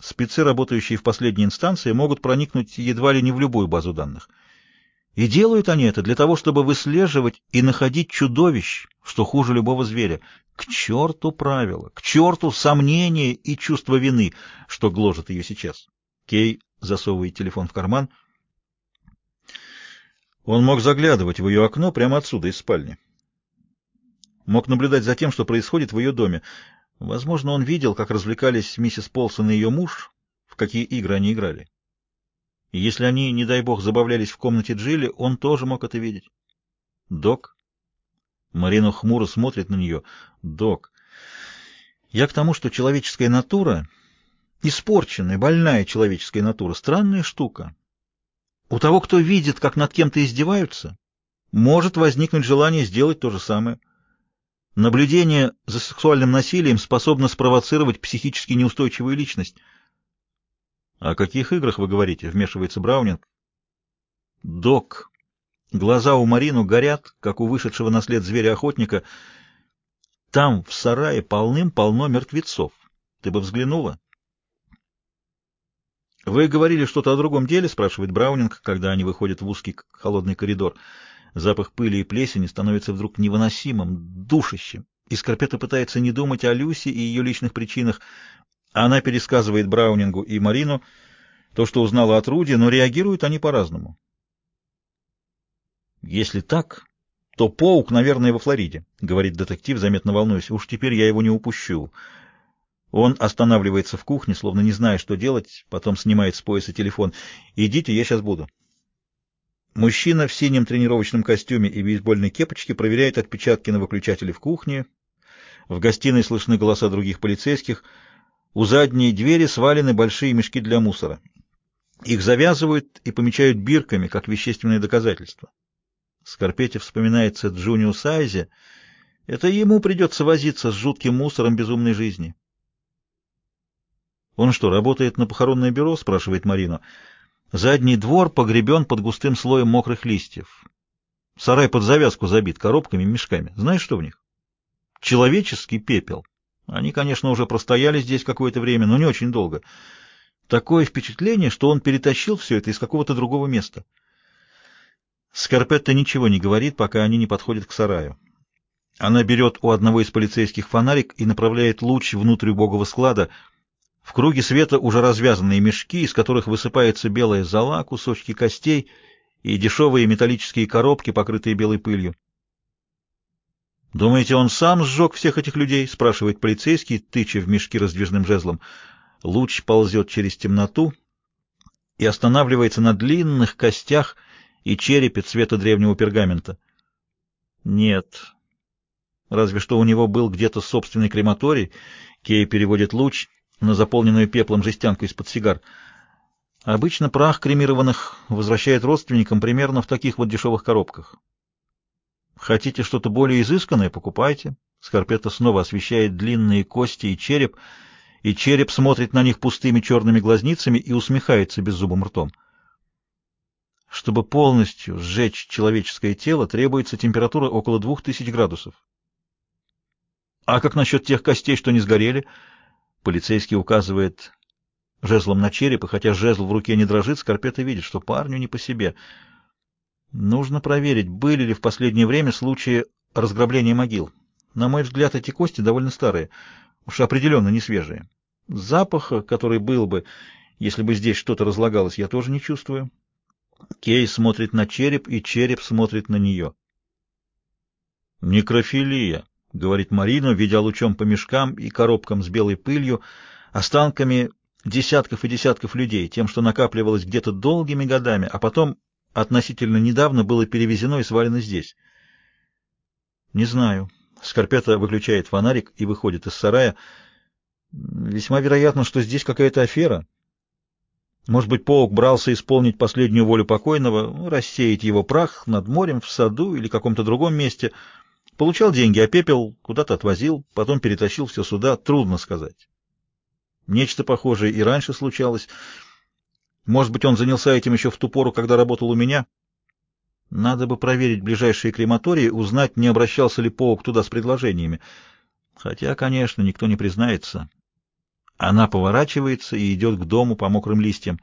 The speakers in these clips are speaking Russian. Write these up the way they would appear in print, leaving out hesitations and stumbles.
Спецы, работающие в последней инстанции, могут проникнуть едва ли не в любую базу данных. И делают они это для того, чтобы выслеживать и находить чудовищ, что хуже любого зверя. К черту правила, к черту сомнения и чувство вины, что гложет ее сейчас. Кей засовывает телефон в карман. Он мог заглядывать в ее окно прямо отсюда, из спальни. Мог наблюдать за тем, что происходит в ее доме. Возможно, он видел, как развлекались миссис Полсон и ее муж, в какие игры они играли. И если они, не дай бог, забавлялись в комнате Джилли, он тоже мог это видеть. «Док?» Марина хмуро смотрит на нее. «Док, я к тому, что человеческая натура, испорченная, больная человеческая натура, странная штука. У того, кто видит, как над кем-то издеваются, может возникнуть желание сделать то же самое. Наблюдение за сексуальным насилием способно спровоцировать психически неустойчивую личность». «О каких играх вы говорите?» — вмешивается Браунинг. «Док». Глаза у Марину горят, как у вышедшего на след зверя-охотника. Там, в сарае, полным-полно мертвецов. Ты бы взглянула. «Вы говорили что-то о другом деле?» — спрашивает Браунинг, когда они выходят в узкий холодный коридор. Запах пыли и плесени становится вдруг невыносимым, душащим. И Скорпетто пытается не думать о Люси и ее личных причинах. Она пересказывает Браунингу и Марину то, что узнала от Руди, но реагируют они по-разному. «Если так, то Поук, наверное, во Флориде», — говорит детектив, заметно волнуясь. «Уж теперь я его не упущу». Он останавливается в кухне, словно не зная, что делать, потом снимает с пояса телефон. «Идите, я сейчас буду». Мужчина в синем тренировочном костюме и бейсбольной кепочке проверяет отпечатки на выключателе в кухне. В гостиной слышны голоса других полицейских. У задней двери свалены большие мешки для мусора. Их завязывают и помечают бирками, как вещественное доказательство. Скорпетте вспоминается Джуниу Сайзе. Это ему придется возиться с жутким мусором безумной жизни. «Он что, работает на похоронное бюро?» — спрашивает Марина. Задний двор погребен под густым слоем мокрых листьев. Сарай под завязку забит коробками и мешками. Знаешь, что в них? Человеческий пепел. Они, конечно, уже простояли здесь какое-то время, но не очень долго. Такое впечатление, что он перетащил все это из какого-то другого места. Скорпетто ничего не говорит, пока они не подходят к сараю. Она берет у одного из полицейских фонарик и направляет луч внутрь убогого склада. В круге света уже развязанные мешки, из которых высыпается белая зола, кусочки костей и дешевые металлические коробки, покрытые белой пылью. «Думаете, он сам сжег всех этих людей?» — спрашивает полицейский, тыча в мешки раздвижным жезлом. Луч ползет через темноту и останавливается на длинных костях и черепе цвета древнего пергамента. «Нет. Разве что у него был где-то собственный крематорий». Кей переводит луч на заполненную пеплом жестянку из-под сигар. Обычно прах кремированных возвращает родственникам примерно в таких вот дешевых коробках. Хотите что-то более изысканное — покупайте. Скорпетто снова освещает длинные кости и череп смотрит на них пустыми черными глазницами и усмехается беззубым ртом. Чтобы полностью сжечь человеческое тело, требуется температура около 2000 градусов. А как насчет тех костей, что не сгорели? Полицейский указывает жезлом на череп, и хотя жезл в руке не дрожит, Скорпетто видит, что парню не по себе. Нужно проверить, были ли в последнее время случаи разграбления могил. На мой взгляд, эти кости довольно старые, уж определенно не свежие. Запаха, который был бы, если бы здесь что-то разлагалось, я тоже не чувствую. Кей смотрит на череп, и череп смотрит на нее. «Некрофилия», — говорит Марина, ведя лучом по мешкам и коробкам с белой пылью, останками десятков и десятков людей, тем, что накапливалось где-то долгими годами, а потом относительно недавно было перевезено и свалено здесь. Не знаю. Скорпетто выключает фонарик и выходит из сарая. Весьма вероятно, что здесь какая-то афера. Может быть, Поук брался исполнить последнюю волю покойного, рассеять его прах над морем, в саду или каком-то другом месте. Получал деньги, а пепел куда-то отвозил, потом перетащил все сюда. Трудно сказать. Нечто похожее и раньше случалось. Может быть, он занялся этим еще в ту пору, когда работал у меня? Надо бы проверить ближайшие крематории, узнать, не обращался ли Поук туда с предложениями. Хотя, конечно, никто не признается. Она поворачивается и идет к дому по мокрым листьям.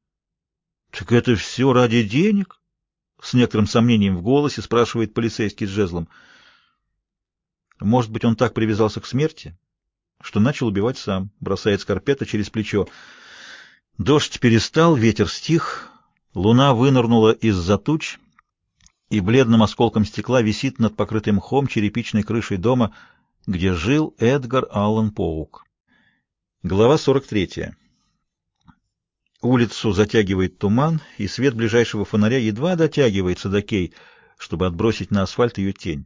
— Так это все ради денег? — с некоторым сомнением в голосе спрашивает полицейский с жезлом. Может быть, он так привязался к смерти, что начал убивать сам, бросает Скарпетта через плечо. Дождь перестал, ветер стих, луна вынырнула из-за туч и бледным осколком стекла висит над покрытым мхом черепичной крышей дома, где жил Эдгар Аллан Поук. Глава 43. Улицу затягивает туман, и свет ближайшего фонаря едва дотягивается до Кей, чтобы отбросить на асфальт ее тень.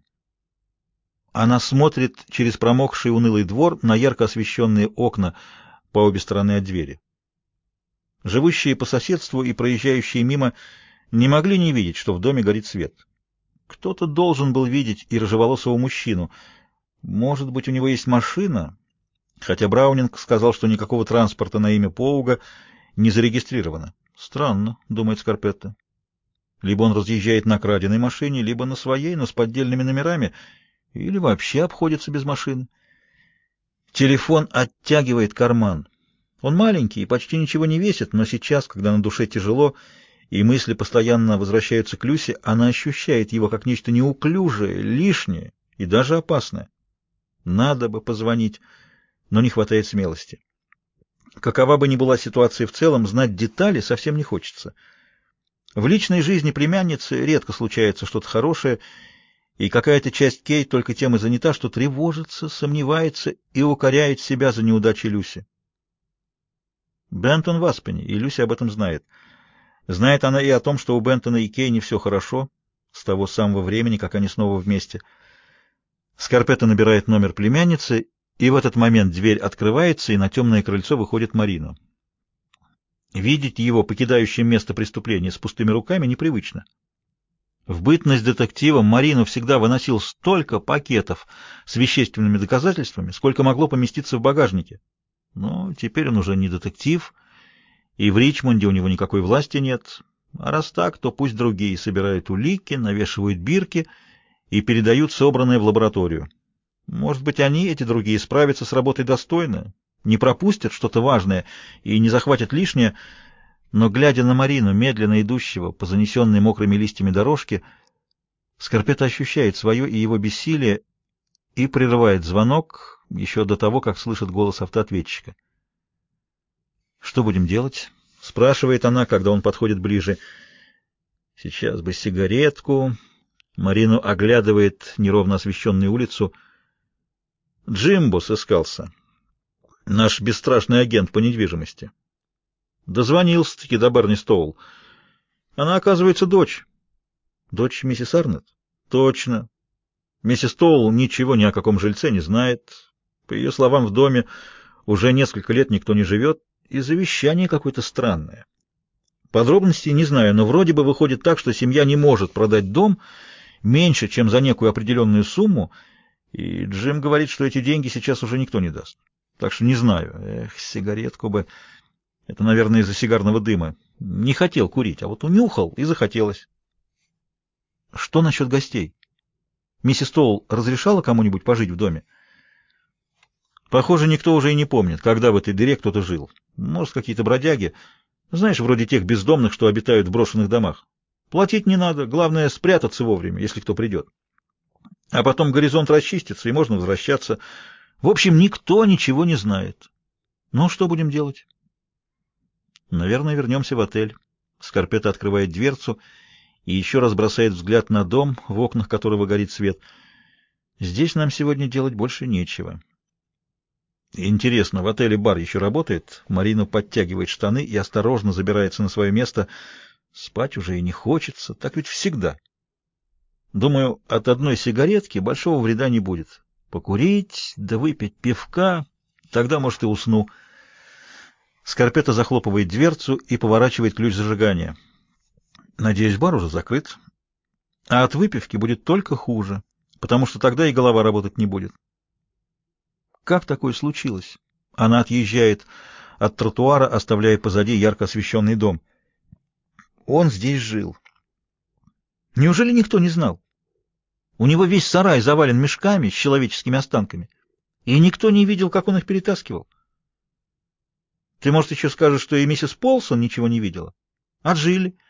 Она смотрит через промокший унылый двор на ярко освещенные окна по обе стороны от двери. Живущие по соседству и проезжающие мимо не могли не видеть, что в доме горит свет. Кто-то должен был видеть и рыжеволосого мужчину. Может быть, у него есть машина, хотя Браунинг сказал, что никакого транспорта на имя Поуга не зарегистрировано. Странно, думает Скарпетта. Либо он разъезжает на краденой машине, либо на своей, но с поддельными номерами, или вообще обходится без машины. Телефон оттягивает карман. Он маленький и почти ничего не весит, но сейчас, когда на душе тяжело и мысли постоянно возвращаются к Люсе, она ощущает его как нечто неуклюжее, лишнее и даже опасное. Надо бы позвонить, но не хватает смелости. Какова бы ни была ситуация в целом, знать детали совсем не хочется. В личной жизни племянницы редко случается что-то хорошее, и какая-то часть Кей только тем и занята, что тревожится, сомневается и укоряет себя за неудачи Люси. Бентон в Аспене, и Люси об этом знает. Знает она и о том, что у Бентона и Кей не все хорошо, с того самого времени, как они снова вместе. Скарпетта набирает номер племянницы, и в этот момент дверь открывается, и на темное крыльцо выходит Марина. Видеть его, покидающим место преступления, с пустыми руками, непривычно. В бытность детективом Марину всегда выносил столько пакетов с вещественными доказательствами, сколько могло поместиться в багажнике. Но теперь он уже не детектив, и в Ричмонде у него никакой власти нет. А раз так, то пусть другие собирают улики, навешивают бирки и передают собранное в лабораторию. Может быть, они, эти другие, справятся с работой достойно, не пропустят что-то важное и не захватят лишнее, но, глядя на Марину, медленно идущего по занесенной мокрыми листьями дорожке, Скарпетта ощущает свое и его бессилие и прерывает звонок еще до того, как слышит голос автоответчика. «Что будем делать?» — спрашивает она, когда он подходит ближе. «Сейчас бы сигаретку». Марину оглядывает неровно освещенную улицу. «Джимбо сыскался. Наш бесстрашный агент по недвижимости. Дозвонился-таки до Берни Стоул. Она, оказывается, дочь. Дочь миссис Арнетт? Точно. Миссис Стоул ничего ни о каком жильце не знает. По ее словам, в доме уже несколько лет никто не живет, и завещание какое-то странное. Подробностей не знаю, но вроде бы выходит так, что семья не может продать дом меньше, чем за некую определенную сумму, и Джим говорит, что эти деньги сейчас уже никто не даст. Так что не знаю. Эх, сигаретку бы... Это, наверное, из-за сигарного дыма. Не хотел курить, а вот унюхал и захотелось. Что насчет гостей? Миссис Тоул разрешала кому-нибудь пожить в доме? Похоже, никто уже и не помнит, когда в этой дыре кто-то жил. Может, какие-то бродяги. Знаешь, вроде тех бездомных, что обитают в брошенных домах. Платить не надо, главное спрятаться вовремя, если кто придет. А потом горизонт расчистится, и можно возвращаться. В общем, никто ничего не знает. Ну, что будем делать? Наверное, вернемся в отель. Скарпетта открывает дверцу и еще раз бросает взгляд на дом, в окнах которого горит свет. Здесь нам сегодня делать больше нечего. Интересно, в отеле бар еще работает? Марина подтягивает штаны и осторожно забирается на свое место. Спать уже и не хочется, так ведь всегда. Думаю, от одной сигаретки большого вреда не будет. Покурить, да выпить пивка, тогда, может, и усну. Скарпетта захлопывает дверцу и поворачивает ключ зажигания. Надеюсь, бар уже закрыт. А от выпивки будет только хуже, потому что тогда и голова работать не будет. Как такое случилось? Она отъезжает от тротуара, оставляя позади ярко освещенный дом. Он здесь жил. Неужели никто не знал? У него весь сарай завален мешками с человеческими останками, и никто не видел, как он их перетаскивал. Ты, может, еще скажешь, что и миссис Полсон ничего не видела? А Джилли?